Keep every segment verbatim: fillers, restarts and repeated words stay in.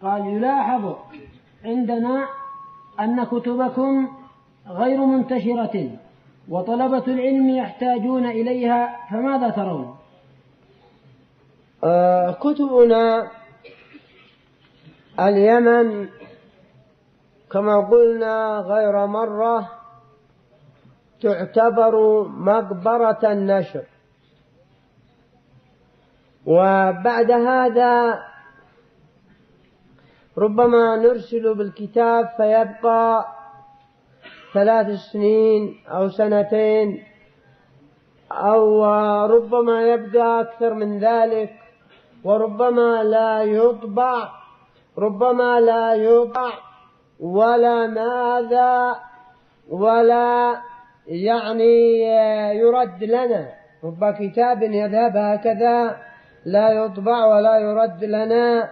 قال: يلاحظ عندنا أن كتبكم غير منتشرة وطلبة العلم يحتاجون إليها، فماذا ترون؟ آه كتبنا اليمن كما قلنا غير مرة تعتبر مقبرة النشر، وبعد هذا ربما نرسل بالكتاب فيبقى ثلاث سنين أو سنتين، أو ربما يبقى أكثر من ذلك، وربما لا يطبع ربما لا يطبع ولا ماذا ولا يعني يرد لنا. رب كتاب يذهب هكذا لا يطبع ولا يرد لنا.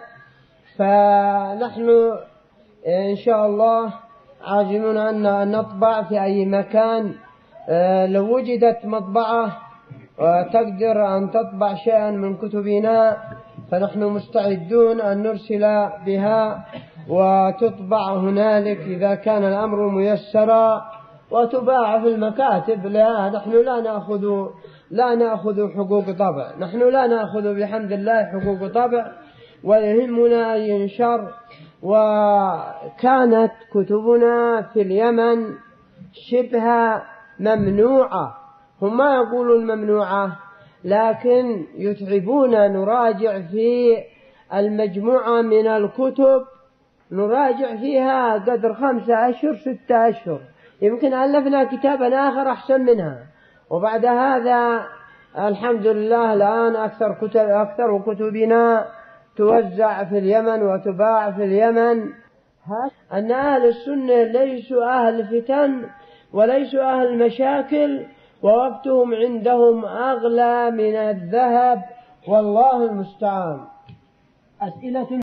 فنحن إن شاء الله عازمون أن نطبع في أي مكان. لو وجدت مطبعة وتقدر أن تطبع شيئا من كتبنا فنحن مستعدون أن نرسل بها وتطبع هنالك إذا كان الأمر ميسرا وتباع في المكاتب. لا نحن لا نأخذ لا نأخذ حقوق طبع، نحن لا نأخذ بحمد الله حقوق طبع، ويهمنا أن ينشر. وكانت كتبنا في اليمن شبه ممنوعة، هم ما يقولون ممنوعة لكن يتعبون. نراجع في المجموعة من الكتب نراجع فيها قدر خمسة أشهر ستة أشهر، يمكن ألفنا كتابا آخر أحسن منها. وبعد هذا الحمد لله الآن أكثر كتب أكثر كتبنا توزع في اليمن وتباع في اليمن. أن أهل السنة ليسوا أهل فتن وليسوا أهل مشاكل، ووقتهم عندهم أغلى من الذهب، والله المستعان. أسئلة